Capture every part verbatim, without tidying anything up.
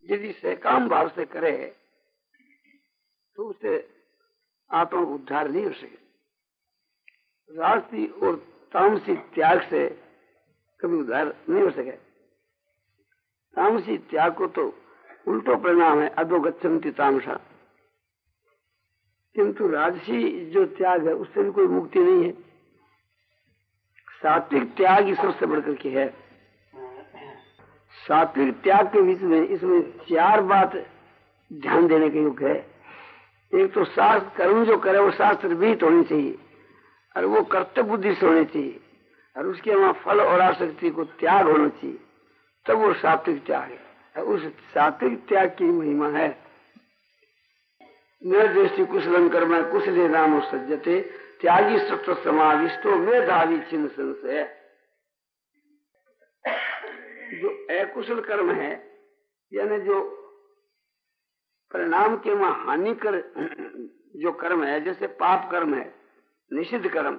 यदि सकाम भाव से करे तो उससे आत्मा उद्धार नहीं हो सके। राजसी और तामसी त्याग से कभी उद्धार नहीं हो सके। तामसी त्याग को तो उल्टो परिणाम है, अधो गच्छन्ति तामसा। किंतु राजसी जो त्याग है उससे भी कोई मुक्ति नहीं है। सात्विक त्याग ईश्वर से बढ़कर के है। सात्विक त्याग के बीच में इसमें चार बात ध्यान देने के योग्य है। एक तो शास्त्र कर्म जो करे वो शास्त्र विहित होनी चाहिए और वो कर्तव्य बुद्धि से होनी चाहिए और उसके वहां फल और आसक्ति को त्याग होना चाहिए, तब वो सात्विक त्याग है। उस सात्विक त्याग की महिमा है। न दृष्टि कुशलम कर्म कुशले नाम सज्जते त्यागी सत्व समाविष्टो मेधावी चिन्ह संशय। जो अकुशल कर्म है यानी जो परिणाम के वहां हानिकर जो कर्म है, जैसे पाप कर्म है, निषिद्ध कर्म,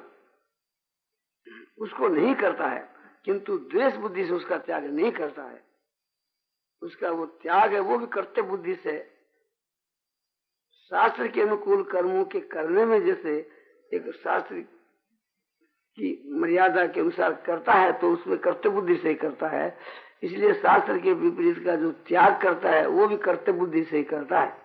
उसको नहीं करता है, किंतु द्वेष बुद्धि से उसका त्याग नहीं करता है। उसका वो त्याग है वो भी कर्तव्य बुद्धि से शास्त्र के अनुकूल कर्मों के करने में, जैसे एक शास्त्र की मर्यादा के अनुसार करता है तो उसमें कर्तव्य बुद्धि से ही करता है। इसलिए शास्त्र के विपरीत का जो त्याग करता है वो भी कर्तव्य बुद्धि से ही करता है,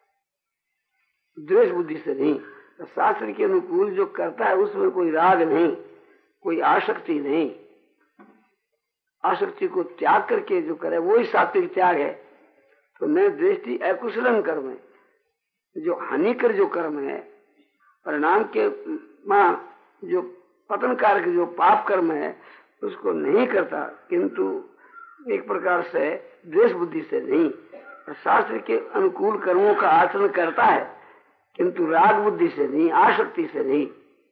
द्वेष बुद्धि से नहीं। तो शास्त्र के अनुकूल जो करता है उसमें कोई राग नहीं, कोई आसक्ति नहीं। आसक्ति को त्याग करके जो करे वो ही सात्विक त्याग है। तो न दृष्टि अकुशलम कर्म है, जो हानिकर जो कर्म है, परिणाम के मां जो पतन कारक जो पाप कर्म है उसको नहीं करता, किंतु एक प्रकार से द्वेष बुद्धि से नहीं। और शास्त्र के अनुकूल कर्मों का आचरण करता है किंतु राग बुद्धि से नहीं, आसक्ति से नहीं।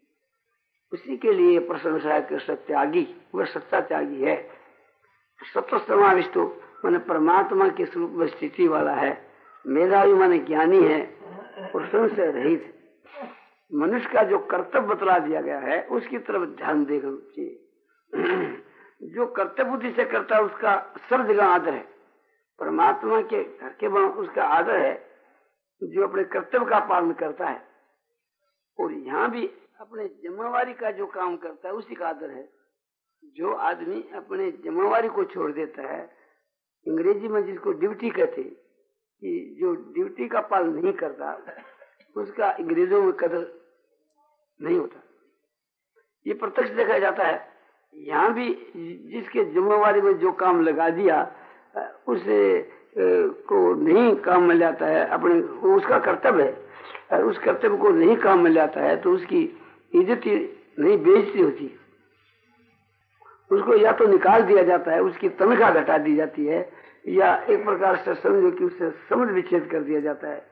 उसी के लिए प्रशंसा है कि सत्यागी, वह सच्चा त्यागी है। सत्व समाविष्ट माने परमात्मा के स्वरूप में स्थिति वाला है। मेधावी माने ज्ञानी है और संशय रहित। मनुष्य का जो कर्तव्य बतला दिया गया है उसकी तरफ ध्यान देना चाहिए। जो कर्तव्य बुद्धि से करता है उसका सब जगह आदर है। परमात्मा के घर के वहां उसका आदर है जो अपने कर्तव्य का पालन करता है। और यहाँ भी अपने जिम्मेवारी का जो काम करता है उसी का आदर है। जो आदमी अपने जिम्मेवारी को छोड़ देता है, अंग्रेजी में जिसको ड्यूटी कहते हैं, कि जो ड्यूटी का पालन नहीं करता उसका अंग्रेजों में कदर नहीं होता। ये प्रत्यक्ष देखा जाता है। यहाँ भी जिसके जिम्मेवारी में जो काम लगा दिया उसे को नहीं काम में लाता है, अपने उसका कर्तव्य है, और उस कर्तव्य को नहीं काम में लाता है तो उसकी इज्जत नहीं, बेइज्जती होती। उसको या तो निकाल दिया जाता है, उसकी तनख्वाह घटा दी जाती है, या एक प्रकार से समझो कि उससे समझ विच्छेद कर दिया जाता है।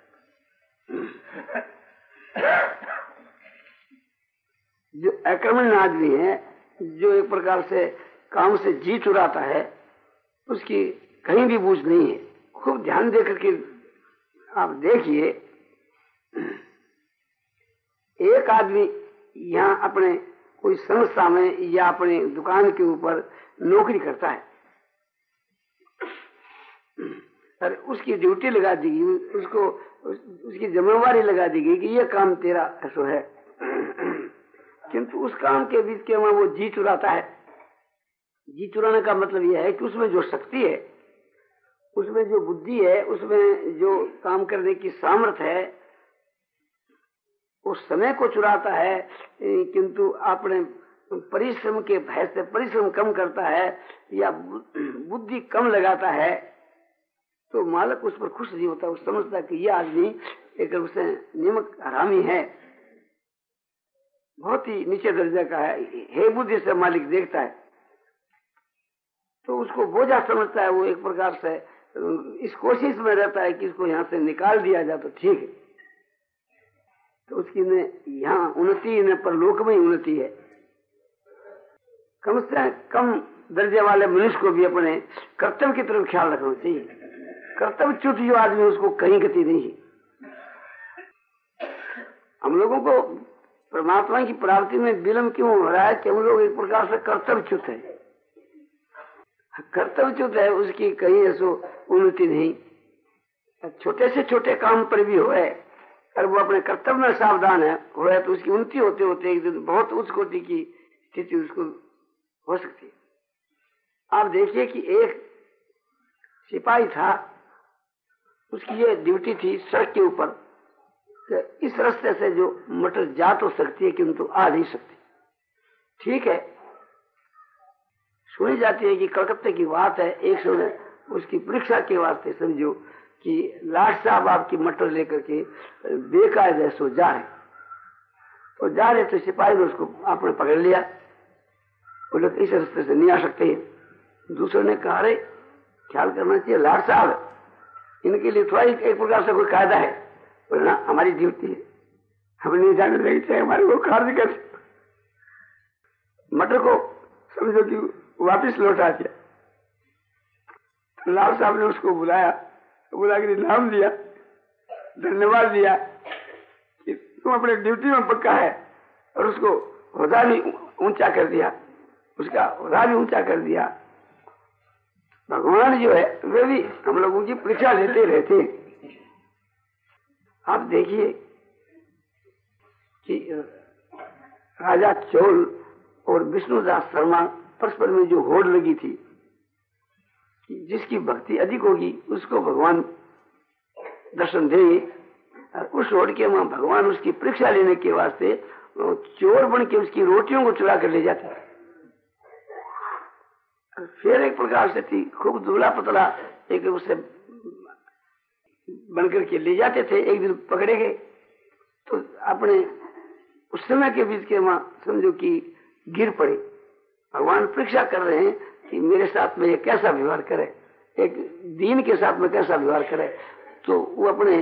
जो आक्रमण आदमी है, जो एक प्रकार से काम से जी चुराता है, उसकी कहीं भी बूझ नहीं है। खूब ध्यान दे करके आप देखिए, एक आदमी यहाँ अपने कोई संस्था में या अपने दुकान के ऊपर नौकरी करता है और उसकी ड्यूटी लगा दी गई, उसको उस, उसकी जिम्मेवारी लगा दी गई कि ये काम तेरा ऐसा है, किंतु उस काम के बीच के वहां वो जी चुराता है। जी चुराने का मतलब यह है कि उसमें जो शक्ति है, उसमें जो बुद्धि है, उसमें जो काम करने की सामर्थ्य है, उस समय को चुराता है, किंतु अपने परिश्रम के भय से परिश्रम कम करता है या बुद्धि कम लगाता है, तो मालिक उस पर खुश नहीं होता। उस समझता कि यह आदमी एक उसे निमक हरामी है, बहुत ही नीचे दर्जे का है, हे बुद्धि से मालिक देखता है तो उसको बोझा समझता है। वो एक प्रकार से इस कोशिश में रहता है कि इसको यहाँ से निकाल दिया जाए तो ठीक है। तो उसकी न यहाँ उन्नति न परलोक में उन्नति है। कम से कम दर्जे वाले मनुष्य को भी अपने कर्तव्य की तरफ ख्याल रखना चाहिए। कर्तव्य च्युत जो आदमी उसको कहीं गति नहीं है। हम लोगों को परमात्मा की प्राप्ति में विलंब क्यों हो रहा है कि हम लोग एक प्रकार से कर्तव्य च्युत है। कर्तव्य च्युत है, उसकी कहीं ऐसो उन्नति नहीं। छोटे से छोटे काम पर भी होए और वो अपने कर्तव्य में सावधान है होए तो उसकी उन्नति होते होते एक दिन बहुत उच्च कोटि की स्थिति उसको हो सकती है। आप देखिए कि एक सिपाही था, उसकी ये ड्यूटी थी सड़क के ऊपर कि इस रास्ते से जो मोटर जा तो सकती है किंतु आ नहीं सकती। ठीक है, सुनी जाती है कि कलकत्ते की बात है, एक समय उसकी परीक्षा के वास्ते समझो कि लाट साहब आपकी मटर लेकर के बेकायदे सो जा रहे, तो जा रहे तो सिपाही ने उसको आपने पकड़ लिया, बोले तो इस रास्ते से नहीं आ सकते। दूसरे ने कहा रे ख्याल करना चाहिए, लाट साहब इनके लिए थोड़ा एक प्रकार से कोई कायदा है। बोले ना हमारी ड्यूटी है, हमें नहीं जाने देनी चाहिए, हमारे को कार्य कर। मटर को समझो कि वापिस लौटा दिया। लाल साहब ने उसको बुलाया, बुला के नाम दिया, धन्यवाद दिया कि तुम अपने ड्यूटी में पक्का है, और उसको होदा भी ऊंचा कर दिया, उसका होदा भी ऊंचा कर दिया। भगवान जो है वे भी हम लोगों की परीक्षा लेते रहते। आप देखिए कि राजा चोल और विष्णुदास शर्मा परस्पर में जो होड़ लगी थी कि जिसकी भक्ति अधिक होगी उसको भगवान दर्शन देंगे, और उस होड़ के वहां भगवान उसकी परीक्षा लेने के वास्ते चोर बन के उसकी रोटियों को चुरा कर ले जाते। फिर एक प्रकार से थी खूब दुबला पतला एक उसे बनकर के ले जाते थे। एक दिन पकड़े गए तो अपने उस समय के बीच के वहां समझो कि गिर पड़े। भगवान परीक्षा कर रहे हैं कि मेरे साथ में ये कैसा व्यवहार करे, एक दीन के साथ में कैसा व्यवहार करे। तो वो अपने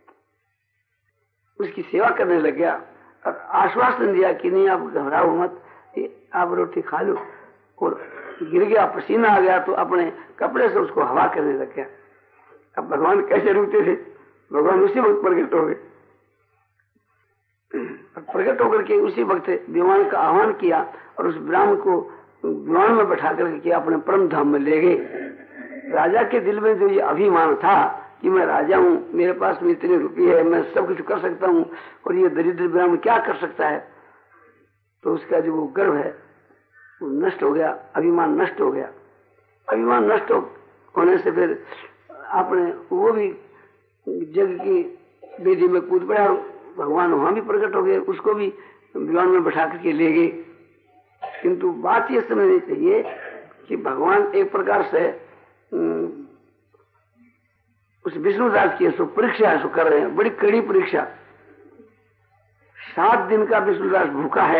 उसकी सेवा करने लग गया और आश्वासन दिया कि नहीं आप घबराओ मत, आप रोटी खा लो। और गिर गया, पसीना आ गया तो अपने कपड़े से उसको हवा करने लग गया। अब भगवान कैसे रुकते थे, भगवान उसी वक्त प्रकट हो गए। प्रकट होकर के उसी वक्त विमान का आह्वान किया और उस ब्राह्मण को विमान में बैठा करके अपने परम धाम में ले गए। राजा के दिल में जो ये अभिमान था कि मैं राजा हूँ, मेरे पास में इतने रुपये है, मैं सब कुछ कर सकता हूँ और ये दरिद्र ब्राह्मण क्या कर सकता है, तो उसका जो वो गर्व है वो नष्ट हो गया, अभिमान नष्ट हो गया। अभिमान नष्ट होने से फिर आपने वो भी जग की बेदी में कूद पड़ा, भगवान वहां भी प्रकट हो गए, उसको भी विमान में बैठा करके ले गए। किंतु बात ये समझनी चाहिए कि भगवान एक प्रकार से उस विष्णुदास की सो परीक्षा सो कर रहे हैं, बड़ी कड़ी परीक्षा। सात दिन का विष्णुदास भूखा है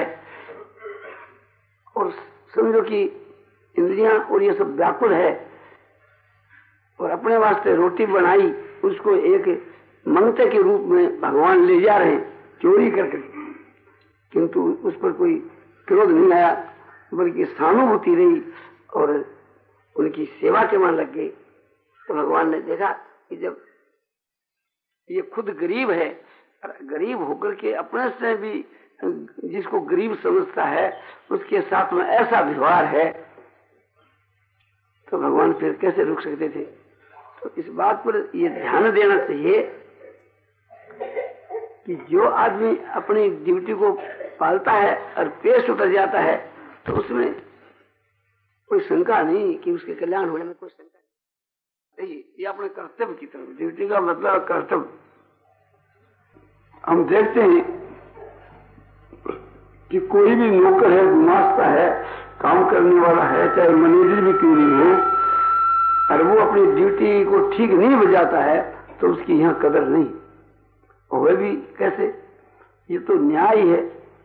और समझो कि इंद्रियां और ये सब व्याकुल है, और अपने वास्ते रोटी बनाई उसको एक मंगते के रूप में भगवान ले जा रहे हैं चोरी करके, किंतु उस पर कोई क्रोध नहीं आया बल्कि सहानुभूति रही और उनकी सेवा के मन लग गई। तो भगवान ने देखा कि जब ये खुद गरीब है, गरीब होकर के अपने से भी जिसको गरीब समझता है उसके साथ में ऐसा व्यवहार है, तो भगवान फिर कैसे रुक सकते थे। तो इस बात पर ये ध्यान देना चाहिए कि जो आदमी अपनी ड्यूटी को पालता है और पेश उतर जाता है तो उसमें कोई शंका नहीं कि उसके कल्याण होने में कोई शंका नहीं। ये अपने कर्तव्य की तरफ, ड्यूटी का मतलब कर्तव्य। हम देखते हैं कि कोई भी नौकर है, गुमास्ता है, काम करने वाला है, चाहे मैनेजर भी क्यों नहीं हो, और वो अपनी ड्यूटी को ठीक नहीं बजाता है तो उसकी यहाँ कदर नहीं। और भी कैसे, ये तो न्याय है।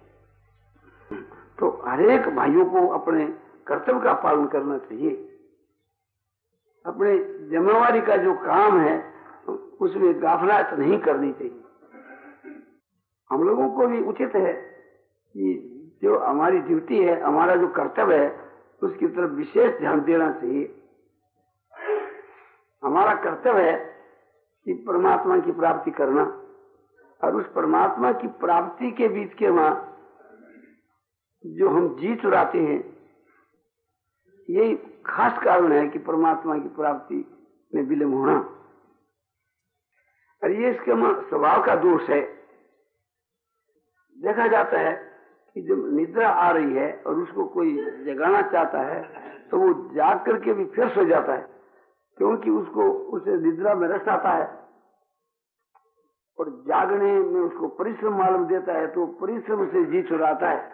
तो हरेक भाइयों को अपने कर्तव्य का पालन करना चाहिए। अपने जिम्मेवारी का जो काम है उसमें गाफिलत नहीं करनी चाहिए। हम लोगों को भी उचित है कि जो हमारी ड्यूटी है, हमारा जो कर्तव्य है, उसकी तरफ विशेष ध्यान देना चाहिए। हमारा कर्तव्य है कि परमात्मा की प्राप्ति करना, और उस परमात्मा की प्राप्ति के बीच के वहां जो हम जी चुराते हैं, यही खास कारण है कि परमात्मा की प्राप्ति में विलंब होना। और ये इसके स्वभाव का दोष है। देखा जाता है कि जब निद्रा आ रही है और उसको कोई जगाना चाहता है तो वो जाग करके भी फिर सो जाता है, क्योंकि उसको उसे निद्रा में रस आता है और जागने में उसको परिश्रम मालूम देता है, तो परिश्रम से जी चुराता है,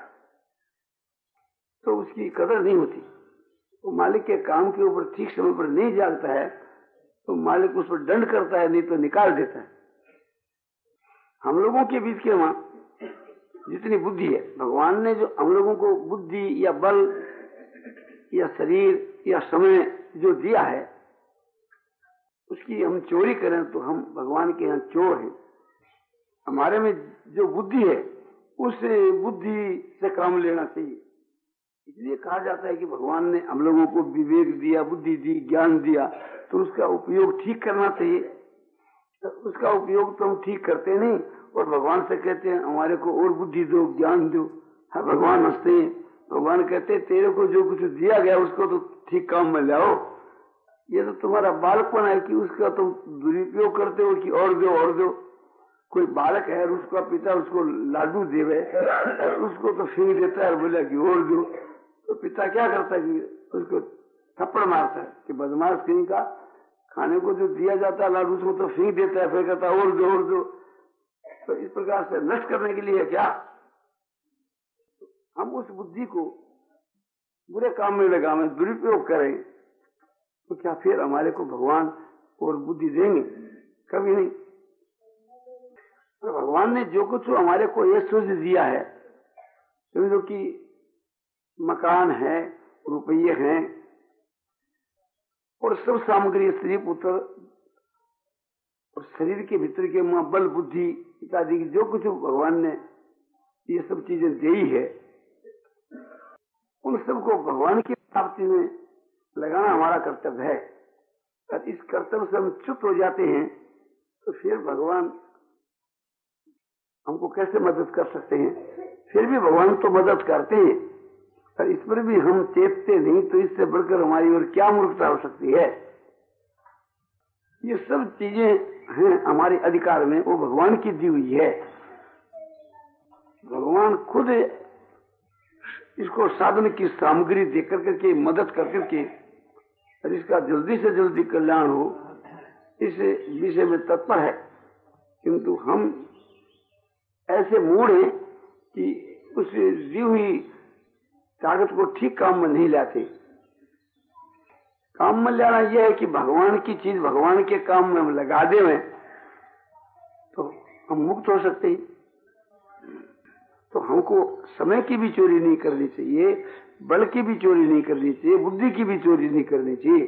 तो उसकी कदर नहीं होती। वो मालिक के काम के ऊपर ठीक समय पर नहीं जागता है तो मालिक उस पर दंड करता है, नहीं तो निकाल देता है। हम लोगों के बीच के वहां जितनी बुद्धि है, भगवान ने जो हम लोगों को बुद्धि या बल या शरीर या समय जो दिया है, उसकी हम चोरी करें तो हम भगवान के यहाँ चोर हैं। हमारे में जो बुद्धि है उस बुद्धि से काम लेना चाहिए। इसलिए कहा जाता है कि भगवान ने हम लोगों को विवेक दिया, बुद्धि दी, ज्ञान दिया, तो उसका उपयोग ठीक करना चाहिए। तो उसका उपयोग तो हम ठीक करते नहीं और भगवान से कहते हैं हमारे को और बुद्धि दो, ज्ञान दो। हाँ, भगवान हंसते हैं। भगवान कहते हैं तेरे को जो कुछ दिया गया उसको तो ठीक काम में लाओ। ये तो तुम्हारा बालकपन है कि उसका तुम दुरुपयोग करते हो कि और दो और दो। कोई बालक है और उसका पिता उसको लाडू देवे और उसको तो फेंक देता है और बोला कि और दो, तो पिता क्या करता है कि उसको थप्पड़ मारता है कि बदमाश कहीं का, खाने को जो दिया जाता है लाडू उसको तो फेंक देता है, फिर कहता है और दो और दो। तो इस प्रकार से नष्ट करने के लिए क्या हम उस बुद्धि को बुरे काम में लगावे, दुरुपयोग करें, तो क्या फिर हमारे को भगवान और बुद्धि देंगे? कभी नहीं। तो भगवान ने जो कुछ हमारे को ये सूझ दिया है, समझो कि मकान है, रुपये हैं और सब सामग्री, स्त्री पुत्र और शरीर के भीतर के मां बल बुद्धि इत्यादि जो कुछ भगवान ने ये सब चीजें दी है, उन सबको भगवान की प्राप्ति में लगाना हमारा कर्तव्य है। और इस कर्तव्य से हम चुप हो जाते हैं तो फिर भगवान हमको कैसे मदद कर सकते हैं? फिर भी भगवान तो मदद करते हैं, और इस पर भी हम चेतते नहीं, तो इससे बढ़कर हमारी और क्या मूर्खता हो सकती है? ये सब चीजें हैं हमारे अधिकार में, वो भगवान की दी हुई है। भगवान खुद इसको साधन की सामग्री देकर करके, मदद कर करके, और इसका जल्दी से जल्दी कल्याण हो, इस विषय में तत्पर है। किंतु हम ऐसे मूड हैं कि उस दी हुई ताकत को ठीक काम में नहीं लाते। काम में लाना यह है कि भगवान की चीज भगवान के काम में हम लगा दें तो हम मुक्त हो सकते हैं। तो हमको समय की भी चोरी नहीं करनी चाहिए, बल की भी चोरी नहीं करनी चाहिए, बुद्धि की भी चोरी नहीं करनी चाहिए।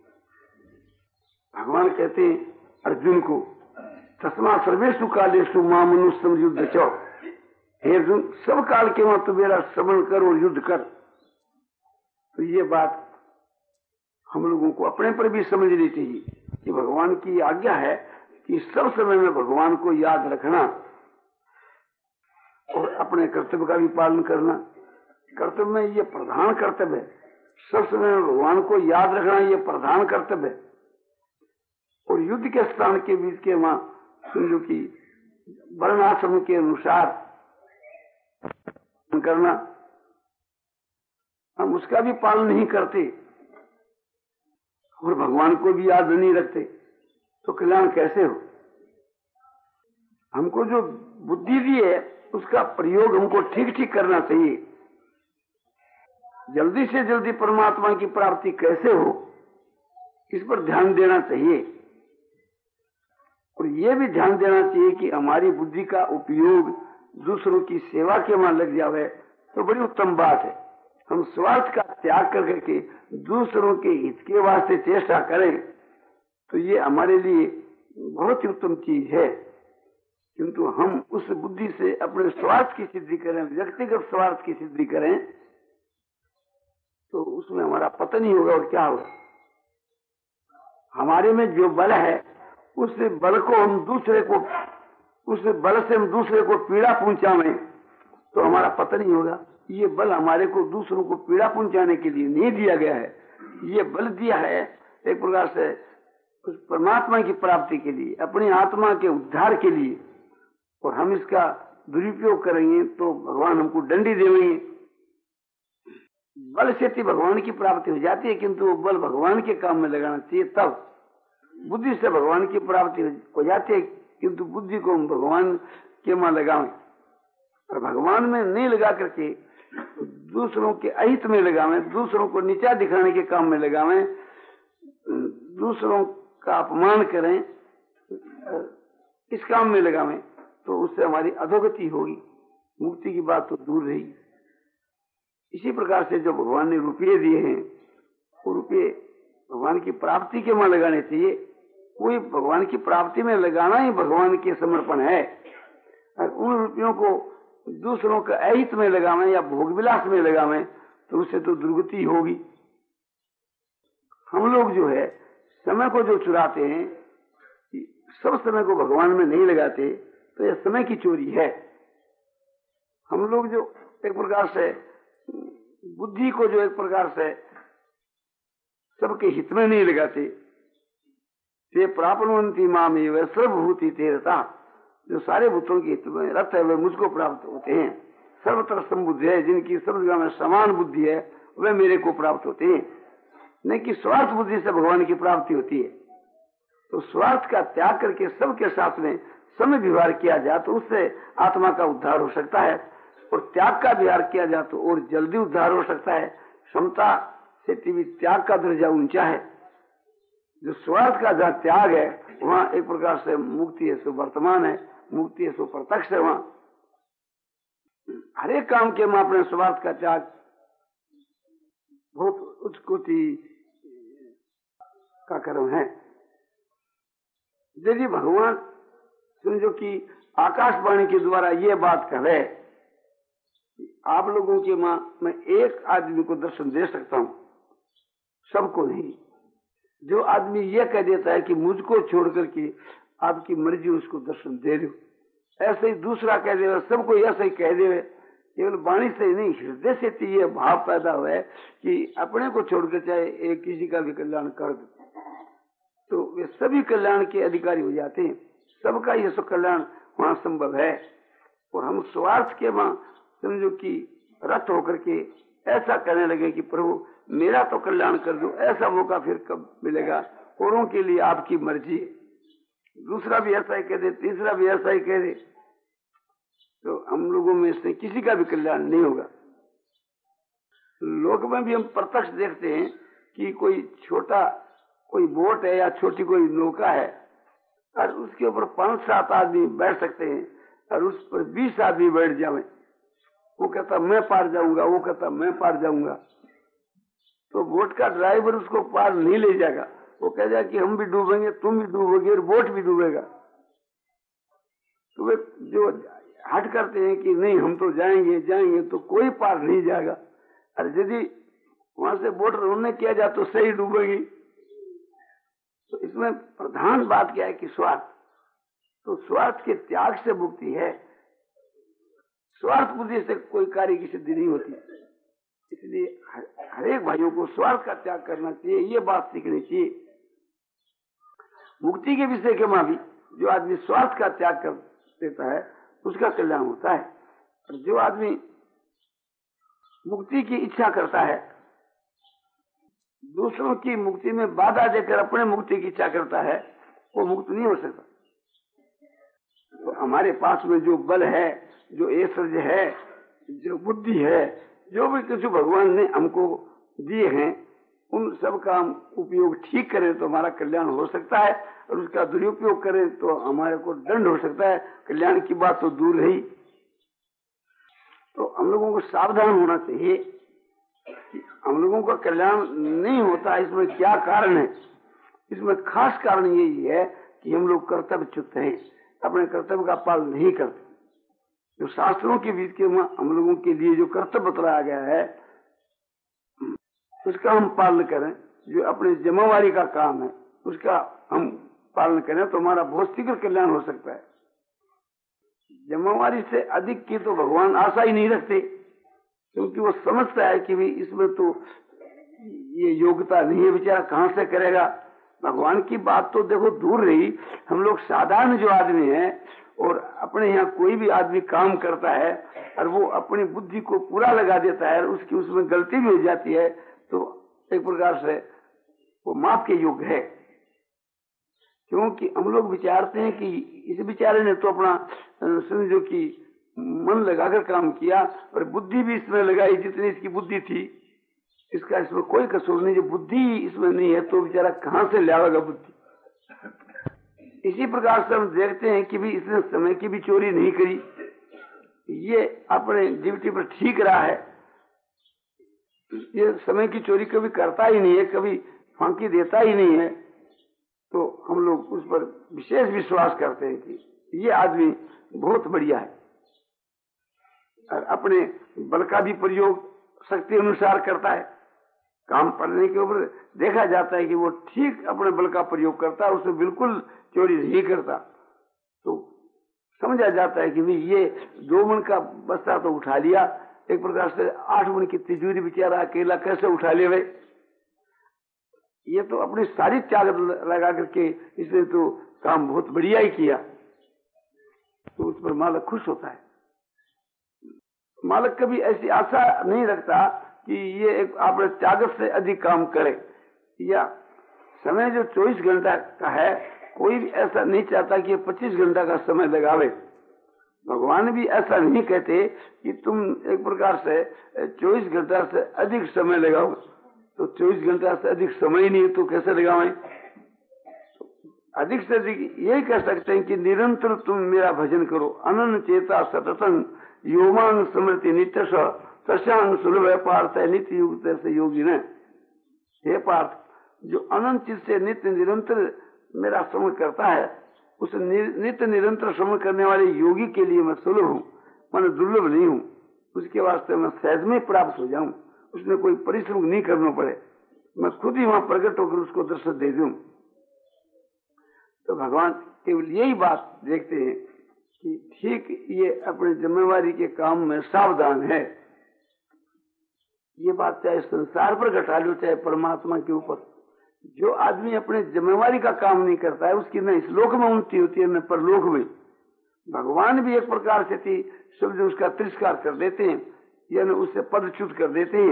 भगवान कहते हैं अर्जुन को, तस्मा सर्वेषु कालेषु मां मनुष्यम युद्ध चौ। हे अर्जुन, सब काल के वहां तू मेरा श्रवण कर और युद्ध कर। तो ये बात हम लोगों को अपने पर भी समझनी चाहिए कि भगवान की आज्ञा है कि सब समय में भगवान को याद रखना और अपने कर्तव्य का भी पालन करना। कर्तव्य में ये प्रधान कर्तव्य है, सब समय में भगवान को याद रखना ये प्रधान कर्तव्य है। और युद्ध के स्थान के बीच के वहां समझो कि वर्णाश्रम के अनुसार करना, हम उसका भी पालन नहीं करते और भगवान को भी याद नहीं रखते तो कल्याण कैसे हो? हमको जो बुद्धि दी है उसका प्रयोग हमको ठीक ठीक करना चाहिए। जल्दी से जल्दी परमात्मा की प्राप्ति कैसे हो, इस पर ध्यान देना चाहिए। और ये भी ध्यान देना चाहिए कि हमारी बुद्धि का उपयोग दूसरों की सेवा के वहां लग जावे तो बड़ी उत्तम बात है। हम स्वार्थ का त्याग करके दूसरों के हित के वास्ते चेष्टा करें तो ये हमारे लिए बहुत ही उत्तम चीज है। किंतु हम उस बुद्धि से अपने स्वार्थ की सिद्धि करें, व्यक्तिगत स्वार्थ की सिद्धि करें, तो उसमें हमारा पतन ही होगा। और क्या होगा? हमारे में जो बल है उस बल को हम दूसरे को, उस बल से हम दूसरे को पीड़ा पहुंचाएं तो हमारा पतन ही होगा। ये बल हमारे को दूसरों को पीड़ा पहुंचाने के लिए नहीं दिया गया है, ये बल दिया है एक प्रकार से उस परमात्मा की प्राप्ति के लिए, अपनी आत्मा के उद्धार के लिए, और हम इसका दुरुपयोग करेंगे तो भगवान हमको दंडी देंगे। बल से तो भगवान की प्राप्ति हो जाती है, किंतु वो बल भगवान के काम में लगाना चाहिए। तब बुद्धि से भगवान की प्राप्ति हो जाती है, किंतु बुद्धि को हम भगवान के मां लगावें और भगवान में नहीं लगा करके दूसरों के अहित में लगावें, दूसरों को नीचा दिखाने के काम में लगावें, दूसरों का अपमान करें, इस काम में लगावें, तो उससे हमारी अधोगति होगी, मुक्ति की बात तो दूर रहेगी। इसी प्रकार से जो भगवान ने रुपये दिए हैं, वो रुपये भगवान की प्राप्ति के मां लगाने चाहिए। कोई भगवान की प्राप्ति में लगाना ही भगवान के समर्पण है। और उन रुपयों को दूसरों के अहित में लगावें या भोग विलास में लगावें तो उससे तो दुर्गति होगी। हम लोग जो है समय को जो चुराते हैं, सब समय को भगवान में नहीं लगाते, तो यह समय की चोरी है। हम लोग जो एक प्रकार से बुद्धि को जो एक प्रकार से सबके हित में नहीं लगाते, ते प्राप्नुवन्ति मामेव सर्वभूति ते रता, जो सारे भूतों के हित में रत है वे मुझको प्राप्त होते हैं। सर्वत्र संबुद्धि है, जिनकी सब जगह में समान बुद्धि है, वे मेरे को प्राप्त होते हैं। नहीं कि स्वार्थ बुद्धि से भगवान की प्राप्ति होती है। तो स्वार्थ का त्याग करके सबके साथ में समय व्यवहार किया जाए तो उससे आत्मा का उद्धार हो सकता है, और त्याग का व्यवहार किया जाए तो और जल्दी उद्धार हो सकता है। क्षमता से भी त्याग का दर्जा ऊंचा है। जो स्वार्थ का जहाँ त्याग है वहाँ एक प्रकार से मुक्ति है सो वर्तमान है, मुक्ति है सो प्रत्यक्ष है। वहाँ हर एक काम के में अपने स्वार्थ का त्याग बहुत उच्च कोटि का कर्म है। यदि भगवान समझो कि आकाशवाणी के द्वारा ये बात कहे, आप लोगों के मां मैं एक आदमी को दर्शन दे सकता हूं, सबको नहीं। जो आदमी ये कह देता है कि मुझको छोड़ करके आपकी मर्जी उसको दर्शन दे दो, ऐसे ही दूसरा कह देगा, सबको ऐसा ही कह देवे, केवल वाणी से नहीं हृदय से तो ये भाव पैदा हुआ है कि अपने को छोड़कर चाहे एक किसी का भी कल्याण कर दो, तो वे सभी कल्याण के अधिकारी हो जाते हैं। सबका ये सब कल्याण वहां संभव है। और हम स्वार्थ के वहां समझो कि रत होकर के ऐसा कहने लगे कि प्रभु मेरा तो कल्याण कर दो, ऐसा मौका फिर कब मिलेगा? औरों के लिए आपकी मर्जी है। दूसरा भी ऐसा ही कह दे, तीसरा भी ऐसा ही कह दे, तो हम लोगों में से किसी का भी कल्याण नहीं होगा। लोक में भी हम प्रत्यक्ष देखते हैं कि कोई छोटा कोई बोट है या छोटी कोई नौका है और उसके ऊपर पांच सात आदमी बैठ सकते हैं और उस पर बीस आदमी बैठ जावे, वो कहता मैं पार जाऊंगा, वो कहता मैं पार जाऊंगा, तो बोट का ड्राइवर उसको पार नहीं ले जाएगा। वो कह जाए कि हम भी डूबेंगे, तुम भी डूबोगे और बोट भी डूबेगा। तो वे जो हट करते हैं कि नहीं हम तो जाएंगे जाएंगे, तो कोई पार नहीं जाएगा। और यदि वहां से बोट रवाना किया जाए तो सही डूबेगी। तो इसमें प्रधान बात क्या है कि स्वार्थ, तो स्वार्थ के त्याग से मुक्ति है। स्वार्थ बुद्धि से कोई कार्य की सिद्धि नहीं होती। इसलिए हर एक भाइयों को स्वार्थ का त्याग करना चाहिए, ये बात सीखनी चाहिए। मुक्ति के विषय के मां भी जो आदमी स्वार्थ का त्याग कर देता है उसका कल्याण होता है। और जो आदमी मुक्ति की इच्छा करता है, दूसरों की मुक्ति में बाधा देकर अपने मुक्ति की इच्छा करता है, वो मुक्त नहीं हो सकता। तो हमारे पास में जो बल है, जो ऐश्वर्य है, जो बुद्धि है, जो भी कुछ भगवान ने हमको दिए हैं, उन सब का हम उपयोग ठीक करें तो हमारा कल्याण हो सकता है, और उसका दुरुपयोग करें तो हमारे को दंड हो सकता है। कल्याण की बात तो दूर रही। तो हम लोगों को सावधान होना चाहिए कि हम लोगों का कल्याण नहीं होता। इसमें क्या कारण है? इसमें खास कारण यही है कि हम लोग कर्तव्यच्युत हैं, अपने कर्तव्य का पालन नहीं करते। जो शास्त्रों के बीच के हम लोगों के लिए जो कर्तव्य बतलाया गया है उसका हम पालन करें। जो अपने जिम्मेवारी का काम है उसका हम पालन करें तो हमारा बहुत शीघ्र कल्याण हो सकता है। जिम्मेवारी से अधिक की तो भगवान आशा ही नहीं रखते, क्योंकि वो समझता है कि भी इसमें तो ये योग्यता नहीं है, बेचारा कहां से करेगा। भगवान की बात तो देखो दूर रही, हम लोग साधारण जो आदमी हैं और अपने यहाँ कोई भी आदमी काम करता है और वो अपनी बुद्धि को पूरा लगा देता है और उसकी उसमें गलती भी हो जाती है, तो एक प्रकार से वो माफ के योग्य है। क्योंकि हम लोग विचारते हैं कि इस बेचारे ने तो अपना समझो कि मन लगाकर काम किया और बुद्धि भी इसमें लगाई जितनी इसकी बुद्धि थी, इसका इसमें कोई कसूर नहीं। जो बुद्धि इसमें नहीं है तो बेचारा कहाँ से लाएगा बुद्धि। इसी प्रकार से हम देखते हैं कि भी इसने समय की भी चोरी नहीं करी, ये अपने ड्यूटी पर ठीक रहा है, ये समय की चोरी कभी करता ही नहीं है, कभी फांकी देता ही नहीं है, तो हम लोग उस पर विशेष विश्वास करते हैं कि ये आदमी बहुत बढ़िया है। और अपने बल का भी प्रयोग शक्ति अनुसार करता है। काम पड़ने के ऊपर देखा जाता है कि वो ठीक अपने बल का प्रयोग करता है, उसमें बिल्कुल चोरी नहीं करता, तो समझा जाता है कि भाई ये दो मन का बस्ता तो उठा लिया, एक प्रकार से आठ मन की तिजोरी बेचारा अकेला कैसे उठा ले भाई, ये तो अपनी सारी त्याग लगा करके इसने तो काम बहुत बढ़िया ही किया, तो उस पर मालिक खुश होता है। मालिक कभी ऐसी आशा नहीं रखता कि ये एक अपने त्याग से अधिक काम करे, या समय जो चौबीस घंटा का है कोई भी ऐसा नहीं चाहता कि ये पच्चीस घंटा का समय लगावे। भगवान भी ऐसा नहीं कहते कि तुम एक प्रकार से चौबीस घंटा से अधिक समय लगाओ, तो चौबीस घंटा से अधिक समय ही नहीं है तो कैसे लगावें। अधिक से अधिक यही कह सकते हैं कि निरंतर तुम मेरा भजन करो, अनन्य चेता सततं योमान स्मृति नित्य सशांग सुलभ पार्थ है नित्य युग से योगी ने। हे पार्थ, जो अनंत चित्त से नित्य निरंतर मेरा श्रवण करता है, उस नित्य निरंतर श्रवण करने वाले योगी के लिए मैं सुलभ हूँ, मैं दुर्लभ नहीं हूँ। उसके वास्ते मैं सहज में प्राप्त हो जाऊं, उसमें कोई परिश्रम नहीं करना पड़े, मैं खुद ही वहां प्रकट होकर उसको दर्शन दे दूं। तो भगवान केवल यही बात देखते हैं कि ठीक ये अपनी जिम्मेवारी के काम में सावधान है। ये बात चाहे संसार पर घटा लो चाहे परमात्मा के ऊपर, जो आदमी अपने जिम्मेवारी का काम नहीं करता है उसकी न इस लोक में उन्नति होती है न परलोक में। भगवान भी एक प्रकार से थी सब उसका तिरस्कार कर देते हैं या न उससे पदच्युत कर देते हैं,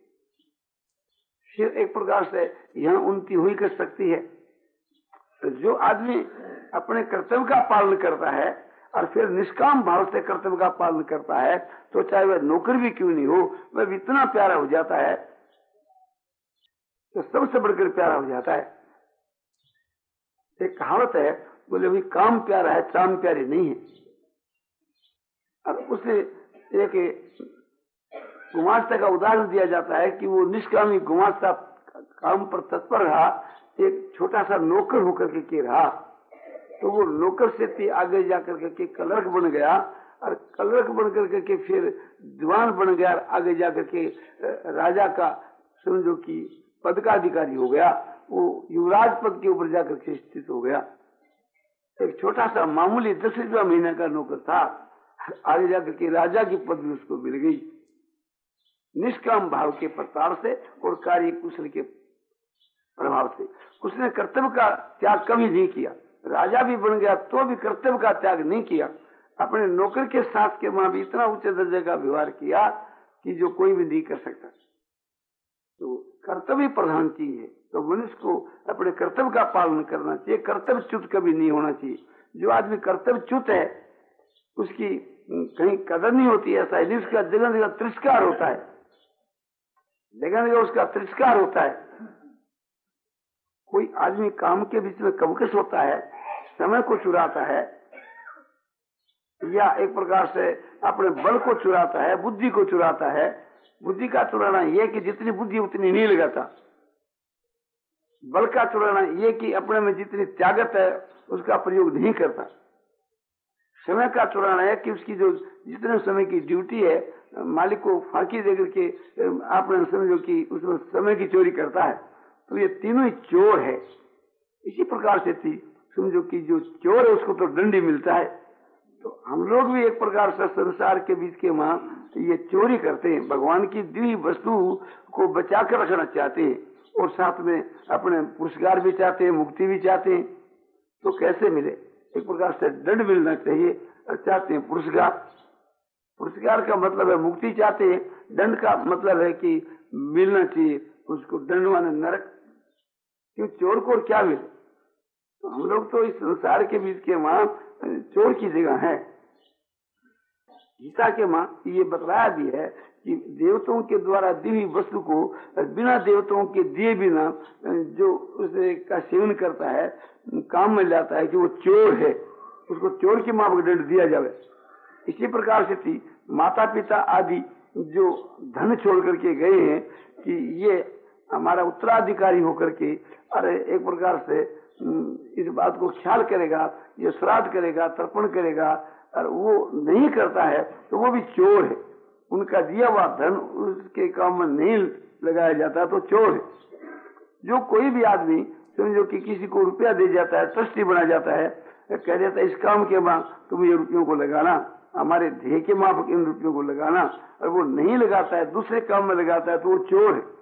फिर एक प्रकार से यहाँ उन्नति हुई कर सकती है। तो जो आदमी अपने कर्तव्य का पालन करता है और फिर निष्काम भाव से कर्तव्य का पालन करता है, तो चाहे वह नौकर भी क्यों नहीं हो, वह इतना प्यारा हो जाता है तो सबसे बढ़कर प्यारा हो जाता है। एक कहावत है, बोले भी काम प्यारा है चाम प्यारी नहीं है। और उसे एक गुमास्ता का उदाहरण दिया जाता है कि वो निष्कामी गुमास्ता काम पर तत्पर रहा, एक छोटा सा नौकर होकर के, के रहा, तो वो नौकर से आगे जाकर के क्लर्क बन गया और क्लर्क बन करके के फिर दीवान बन गया, आगे जाकर के राजा का समझो कि पद का अधिकारी हो गया, वो युवराज पद के ऊपर जाकर के स्थित हो गया। एक छोटा सा मामूली दसवें महीने का नौकर था, आगे जाकर के राजा की पदवी उसको मिल गई, निष्काम भाव के प्रताप से और कार्य कुशल के प्रभाव से। उसने कर्तव्य का त्याग कभी नहीं किया, राजा भी बन गया तो भी कर्तव्य का त्याग नहीं किया। अपने नौकर के साथ के वहां भी इतना उच्च दर्जे का व्यवहार किया कि जो कोई भी नहीं कर सकता। तो कर्तव्य प्रधान चीज है, तो मनुष्य को अपने कर्तव्य का पालन करना चाहिए, कर्तव्य च्युत कभी नहीं होना चाहिए। जो आदमी कर्तव्य च्युत है उसकी कहीं कदर नहीं होती है, ऐसा है। उसका जगह जगह तिरस्कार होता है, जगह जगह उसका तिरस्कार होता है। कोई आदमी काम के बीच में कबकश होता है, समय को चुराता है, या एक प्रकार से अपने बल को चुराता है, बुद्धि को चुराता है। बुद्धि का चुराना यह कि जितनी बुद्धि उतनी नहीं लगाता, बल का चुराना यह कि अपने में जितनी त्यागत है उसका प्रयोग नहीं करता। समय का चुराना है कि उसकी जो जितने समय की ड्यूटी है मालिक को फांकी देकर के आपने समझो कि उसमें समय की चोरी करता है, तो ये तीनों ही चोर है। इसी प्रकार से थी समझो कि जो चोर है उसको तो दंड ही मिलता है। तो हम लोग भी एक प्रकार से संसार के बीच के वहां ये चोरी करते हैं, भगवान की दी वस्तु को बचा कर रखना चाहते हैं, और साथ में अपने पुरस्कार भी चाहते हैं, मुक्ति भी चाहते हैं, तो कैसे मिले? एक प्रकार से दंड मिलना चाहिए और चाहते हैं पुरस्कार। पुरस्कार का मतलब है मुक्ति चाहते हैं, दंड का मतलब है कि मिलना चाहिए उसको दंड माने नरक। क्यों? चोर को क्या मिले? तो हम लोग तो इस संसार के बीच के वहां चोर की जगह है। गीता के मां ये बतलाया भी है कि देवताओं के द्वारा दी हुई वस्तु को बिना देवताओं के दिए बिना जो उसे का सेवन करता है, काम में लाता है, कि वो चोर है, उसको चोर के माफक दंड दिया जाए। इसी प्रकार से थी माता पिता आदि जो धन छोड़ करके गए हैं कि ये हमारा उत्तराधिकारी होकर के, अरे एक प्रकार से इस बात को ख्याल करेगा, ये श्राद्ध करेगा, तर्पण करेगा, और वो नहीं करता है तो वो भी चोर है। उनका दिया हुआ धन उसके काम में नहीं लगाया जाता तो चोर है। जो कोई भी आदमी समझो कि किसी को रुपया दे जाता है, ट्रस्टी बना जाता है, कह देता है इस काम के बाद तुम ये रुपयों को लगाना, हमारे ध्येय के माफक इन रुपयों को लगाना, और वो नहीं लगाता है, दूसरे काम में लगाता है, तो वो चोर है।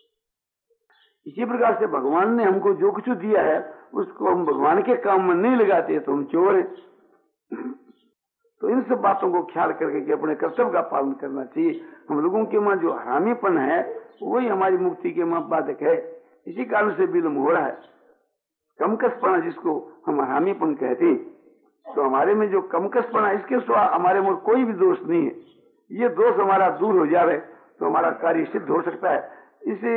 इसी प्रकार से भगवान ने हमको जो कुछ दिया है उसको हम भगवान के काम में नहीं लगाते तो हम चोर हैं। तो इन सब बातों को ख्याल करके कि अपने कर्तव्य का पालन करना चाहिए। हम लोगों के मां जो हरामीपन है वही हमारी मुक्ति के मां बाधक है। इसी कारण से विलम्ब हो रहा है। कमकसपना जिसको हम हरामीपन कहते हैं, तो हमारे में जो कमकसपना, इसके सिवा हमारे में कोई भी दोष नहीं है। ये दोष हमारा दूर हो जाए तो हमारा कार्य सिद्ध हो सकता है। इसे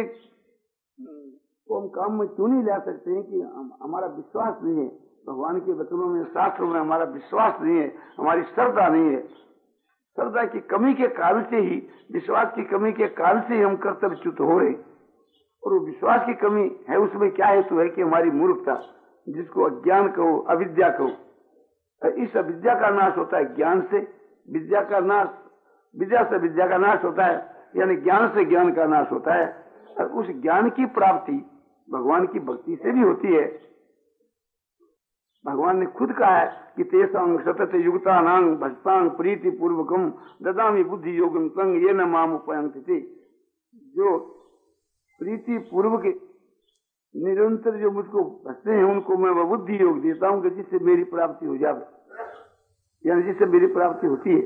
तो हम काम में क्यों नहीं ला सकते हैं कि हमारा विश्वास नहीं है भगवान के वचनों में, शास्त्रों में हमारा विश्वास नहीं है, हमारी श्रद्धा नहीं है। श्रद्धा की कमी के कारण से ही, विश्वास की कमी के कारण से ही हम कर्तव्यच्युत हो रहे। और वो विश्वास की कमी है, उसमें क्या हेतु है कि हमारी मूर्खता, जिसको अज्ञान कहो, अविद्या कहो। इस अविद्या का नाश होता है ज्ञान से, विद्या का नाश, विद्या से विद्या का नाश होता है, यानी ज्ञान से ज्ञान का नाश होता है। और उस ज्ञान की प्राप्ति भगवान की भक्ति से भी होती है। भगवान ने खुद कहा है कि तेसांग सतत युक्तानां भक्तांग प्रीति पूर्वकम ददामि बुद्धि योगम तंग ये न माम उपयंति। जो प्रीति पूर्वक निरंतर जो मुझको भजते हैं उनको मैं वह बुद्धि योग देता हूँ कि जिससे मेरी प्राप्ति हो जाए, यानी जिससे मेरी प्राप्ति होती है।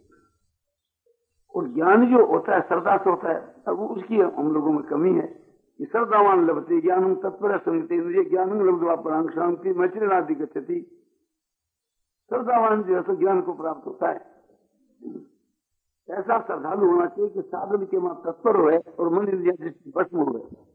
और ज्ञान जो होता है श्रद्धा से होता है, अब उसकी हम लोगों में कमी है। श्रद्धावान लभते ज्ञानम तत्पर संगते ज्ञानम लब्ध्वा परां शांति मैत्रिनादि गच्छति। श्रद्धावान जो है तो ज्ञान को प्राप्त होता है। ऐसा श्रद्धालु होना चाहिए कि साधन के मां तत्पर हो और मन इंद्रिया भस्म हो।